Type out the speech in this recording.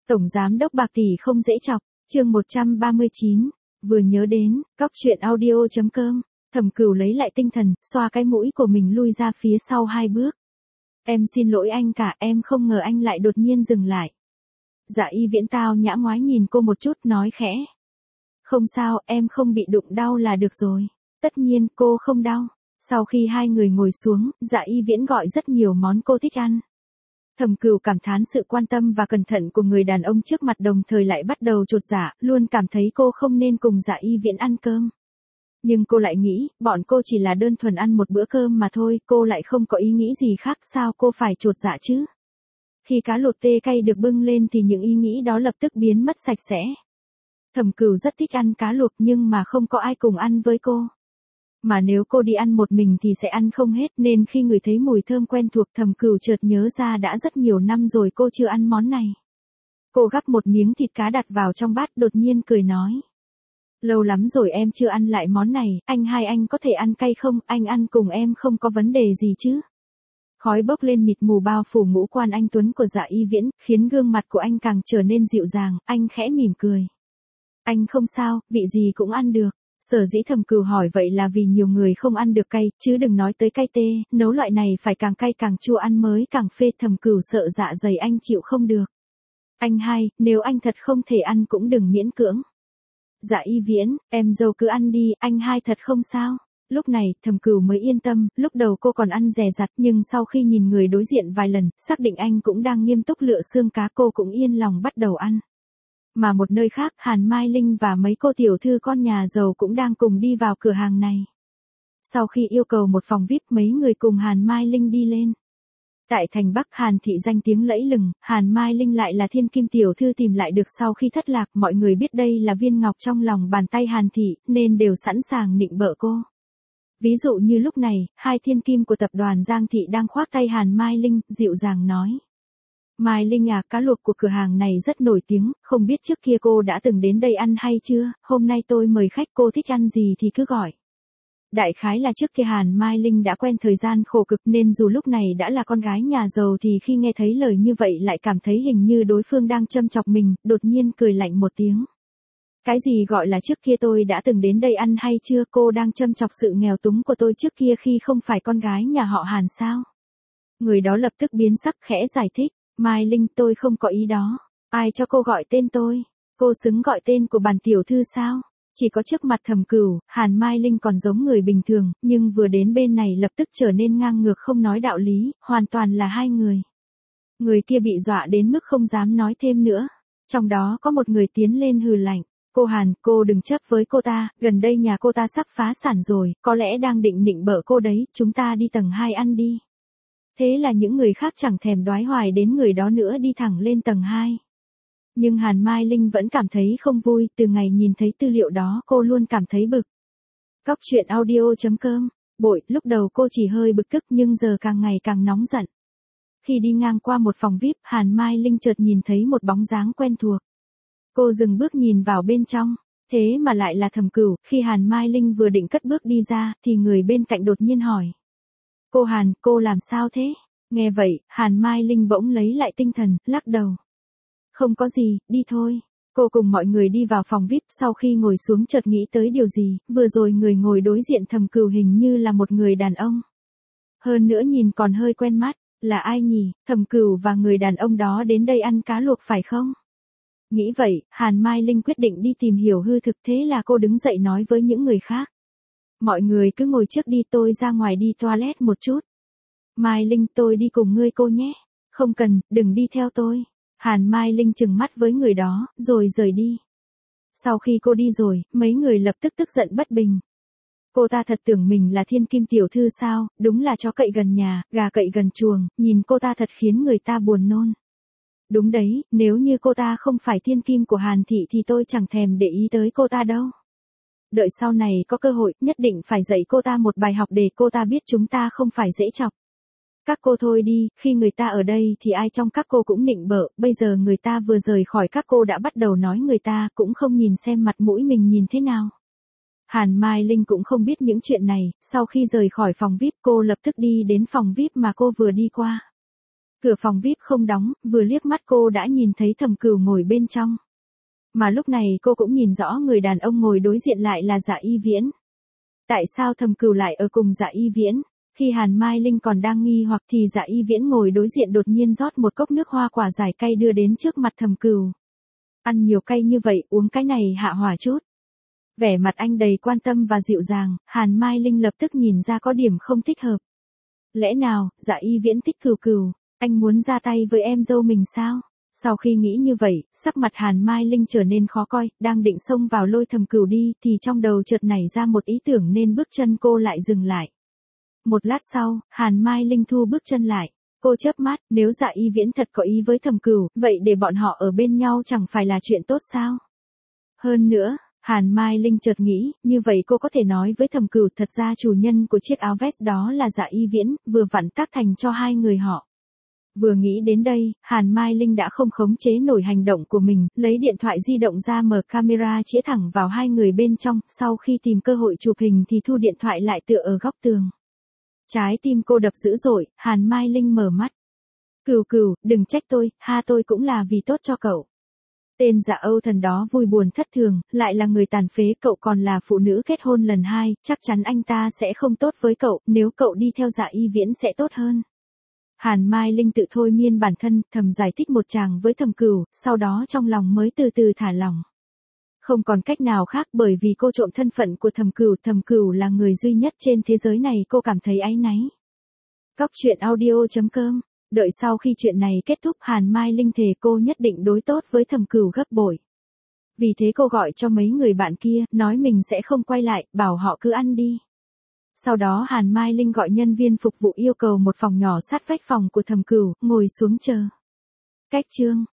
Tổng giám đốc bạc tỷ không dễ chọc, chương 139, vừa nhớ đến, cóc truyện audio.com, Thẩm Cửu lấy lại tinh thần, xoa cái mũi của mình lui ra phía sau 2 bước. Em xin lỗi anh cả, em không ngờ anh lại đột nhiên dừng lại. Dạ Y Viễn tao nhã ngoái nhìn cô một chút nói khẽ. Không sao, em không bị đụng đau là được rồi. Tất nhiên cô không đau. Sau khi hai người ngồi xuống, Dạ Y Viễn gọi rất nhiều món cô thích ăn. Thẩm Cửu cảm thán sự quan tâm và cẩn thận của người đàn ông trước mặt, đồng thời lại bắt đầu chột dạ, luôn cảm thấy cô không nên cùng Dạ Y Viễn ăn cơm. Nhưng cô lại nghĩ, bọn cô chỉ là đơn thuần ăn một bữa cơm mà thôi, cô lại không có ý nghĩ gì khác, sao cô phải chột dạ chứ? Khi cá lột tê cay được bưng lên thì những ý nghĩ đó lập tức biến mất sạch sẽ. Thẩm Cửu rất thích ăn cá luộc nhưng mà không có ai cùng ăn với cô. Mà nếu cô đi ăn một mình thì sẽ ăn không hết, nên khi ngửi thấy mùi thơm quen thuộc, Thẩm Cửu chợt nhớ ra đã rất nhiều năm rồi cô chưa ăn món này. Cô gắp một miếng thịt cá đặt vào trong bát, đột nhiên cười nói. Lâu lắm rồi em chưa ăn lại món này, anh có thể ăn cay không, anh ăn cùng em không có vấn đề gì chứ. Khói bốc lên mịt mù bao phủ ngũ quan anh tuấn của Dạ Y Viễn, khiến gương mặt của anh càng trở nên dịu dàng, anh khẽ mỉm cười. Anh không sao, vị gì cũng ăn được. Sở dĩ Thẩm Cửu hỏi vậy là vì nhiều người không ăn được cay, chứ đừng nói tới cay tê, nấu loại này phải càng cay càng chua ăn mới càng phê. Thẩm Cửu sợ dạ dày anh chịu không được. Anh hai, nếu anh thật không thể ăn cũng đừng miễn cưỡng. Dạ Y Viễn, em dâu cứ ăn đi, anh hai thật không sao. Lúc này, Thẩm Cửu mới yên tâm, lúc đầu cô còn ăn dè dặt, nhưng sau khi nhìn người đối diện vài lần, xác định anh cũng đang nghiêm túc lựa xương cá, cô cũng yên lòng bắt đầu ăn. Mà một nơi khác, Hàn Mai Linh và mấy cô tiểu thư con nhà giàu cũng đang cùng đi vào cửa hàng này. Sau khi yêu cầu một phòng VIP, mấy người cùng Hàn Mai Linh đi lên. Tại thành Bắc Hàn thị danh tiếng lẫy lừng, Hàn Mai Linh lại là thiên kim tiểu thư tìm lại được sau khi thất lạc, mọi người biết đây là viên ngọc trong lòng bàn tay Hàn thị, nên đều sẵn sàng nịnh bợ cô. Ví dụ như lúc này, hai thiên kim của tập đoàn Giang thị đang khoác tay Hàn Mai Linh, dịu dàng nói. Mai Linh à, cá luộc của cửa hàng này rất nổi tiếng, không biết trước kia cô đã từng đến đây ăn hay chưa, hôm nay tôi mời khách, cô thích ăn gì thì cứ gọi. Đại khái là trước kia Hàn Mai Linh đã quen thời gian khổ cực nên dù lúc này đã là con gái nhà giàu thì khi nghe thấy lời như vậy lại cảm thấy hình như đối phương đang châm chọc mình, đột nhiên cười lạnh một tiếng. Cái gì gọi là trước kia tôi đã từng đến đây ăn hay chưa, cô đang châm chọc sự nghèo túng của tôi trước kia khi không phải con gái nhà họ Hàn sao? Người đó lập tức biến sắc khẽ giải thích, Mai Linh tôi không có ý đó, ai cho cô gọi tên tôi, cô xứng gọi tên của bản tiểu thư sao? Chỉ có trước mặt Thẩm Cửu, Hàn Mai Linh còn giống người bình thường, nhưng vừa đến bên này lập tức trở nên ngang ngược không nói đạo lý, hoàn toàn là hai người. Người kia bị dọa đến mức không dám nói thêm nữa. Trong đó có một người tiến lên hừ lạnh. Cô Hàn, cô đừng chấp với cô ta, gần đây nhà cô ta sắp phá sản rồi, có lẽ đang định nịnh bợ cô đấy, chúng ta đi tầng 2 ăn đi. Thế là những người khác chẳng thèm đoái hoài đến người đó nữa, đi thẳng lên tầng 2. Nhưng Hàn Mai Linh vẫn cảm thấy không vui, từ ngày nhìn thấy tư liệu đó cô luôn cảm thấy bực. Cóc truyện audio.com, bội, lúc đầu cô chỉ hơi bực tức nhưng giờ càng ngày càng nóng giận. Khi đi ngang qua một phòng VIP, Hàn Mai Linh chợt nhìn thấy một bóng dáng quen thuộc. Cô dừng bước nhìn vào bên trong, thế mà lại là Thẩm Cửu. Khi Hàn Mai Linh vừa định cất bước đi ra, thì người bên cạnh đột nhiên hỏi. Cô Hàn, cô làm sao thế? Nghe vậy, Hàn Mai Linh bỗng lấy lại tinh thần, lắc đầu. Không có gì, đi thôi. Cô cùng mọi người đi vào phòng VIP, sau khi ngồi xuống chợt nghĩ tới điều gì, vừa rồi người ngồi đối diện Thẩm Cửu hình như là một người đàn ông. Hơn nữa nhìn còn hơi quen mắt, là ai nhỉ? Thẩm Cửu và người đàn ông đó đến đây ăn cá luộc phải không? Nghĩ vậy, Hàn Mai Linh quyết định đi tìm hiểu hư thực, thế là cô đứng dậy nói với những người khác. Mọi người cứ ngồi trước đi, tôi ra ngoài đi toilet một chút. Mai Linh, tôi đi cùng ngươi cô nhé. Không cần, đừng đi theo tôi. Hàn Mai Linh trừng mắt với người đó, rồi rời đi. Sau khi cô đi rồi, mấy người lập tức tức giận bất bình. Cô ta thật tưởng mình là thiên kim tiểu thư sao, đúng là chó cậy gần nhà, gà cậy gần chuồng, nhìn cô ta thật khiến người ta buồn nôn. Đúng đấy, nếu như cô ta không phải thiên kim của Hàn thị thì tôi chẳng thèm để ý tới cô ta đâu. Đợi sau này có cơ hội, nhất định phải dạy cô ta một bài học để cô ta biết chúng ta không phải dễ chọc. Các cô thôi đi, khi người ta ở đây thì ai trong các cô cũng nịnh bợ, bây giờ người ta vừa rời khỏi các cô đã bắt đầu nói người ta, cũng không nhìn xem mặt mũi mình nhìn thế nào. Hàn Mai Linh cũng không biết những chuyện này, sau khi rời khỏi phòng VIP cô lập tức đi đến phòng VIP mà cô vừa đi qua. Cửa phòng VIP không đóng, vừa liếc mắt cô đã nhìn thấy Thẩm Cửu ngồi bên trong. Mà lúc này cô cũng nhìn rõ người đàn ông ngồi đối diện lại là Dạ Y Viễn. Tại sao Thẩm Cửu lại ở cùng Dạ Y Viễn? Khi Hàn Mai Linh còn đang nghi hoặc thì Dạ Y Viễn ngồi đối diện đột nhiên rót một cốc nước hoa quả giải cay đưa đến trước mặt Thẩm Cửu. Ăn nhiều cay như vậy, uống cái này hạ hỏa chút. Vẻ mặt anh đầy quan tâm và dịu dàng, Hàn Mai Linh lập tức nhìn ra có điểm không thích hợp. Lẽ nào, Dạ Y Viễn thích Cửu Cửu, anh muốn ra tay với em dâu mình sao? Sau khi nghĩ như vậy, sắc mặt Hàn Mai Linh trở nên khó coi, đang định xông vào lôi Thẩm Cửu đi thì trong đầu chợt nảy ra một ý tưởng nên bước chân cô lại dừng lại. Một lát sau, Hàn Mai Linh thu bước chân lại. Cô chớp mắt, nếu Dạ Y Viễn thật có ý với Thẩm Cửu, vậy để bọn họ ở bên nhau chẳng phải là chuyện tốt sao? Hơn nữa, Hàn Mai Linh chợt nghĩ, như vậy cô có thể nói với Thẩm Cửu thật ra chủ nhân của chiếc áo vest đó là Dạ Y Viễn, vừa vặn tác thành cho hai người họ. Vừa nghĩ đến đây, Hàn Mai Linh đã không khống chế nổi hành động của mình, lấy điện thoại di động ra mở camera chĩa thẳng vào hai người bên trong, sau khi tìm cơ hội chụp hình thì thu điện thoại lại tựa ở góc tường. Trái tim cô đập dữ dội, Hàn Mai Linh mở mắt. Cửu Cửu, đừng trách tôi, tôi cũng là vì tốt cho cậu. Tên Dạ Âu Thần đó vui buồn thất thường, lại là người tàn phế, cậu còn là phụ nữ kết hôn lần 2, chắc chắn anh ta sẽ không tốt với cậu, nếu cậu đi theo Dạ Y Viễn sẽ tốt hơn. Hàn Mai Linh tự thôi miên bản thân, thầm giải thích một tràng với Thẩm Cửu, sau đó trong lòng mới từ từ thả lỏng. Không còn cách nào khác bởi vì cô trộm thân phận của Thẩm Cửu là người duy nhất trên thế giới này cô cảm thấy áy náy. Cóc truyện audio.com. Đợi sau khi chuyện này kết thúc Hàn Mai Linh thề cô nhất định đối tốt với Thẩm Cửu gấp bội. Vì thế cô gọi cho mấy người bạn kia, nói mình sẽ không quay lại, bảo họ cứ ăn đi. Sau đó Hàn Mai Linh gọi nhân viên phục vụ yêu cầu một phòng nhỏ sát vách phòng của Thẩm Cửu, ngồi xuống chờ. Cách chương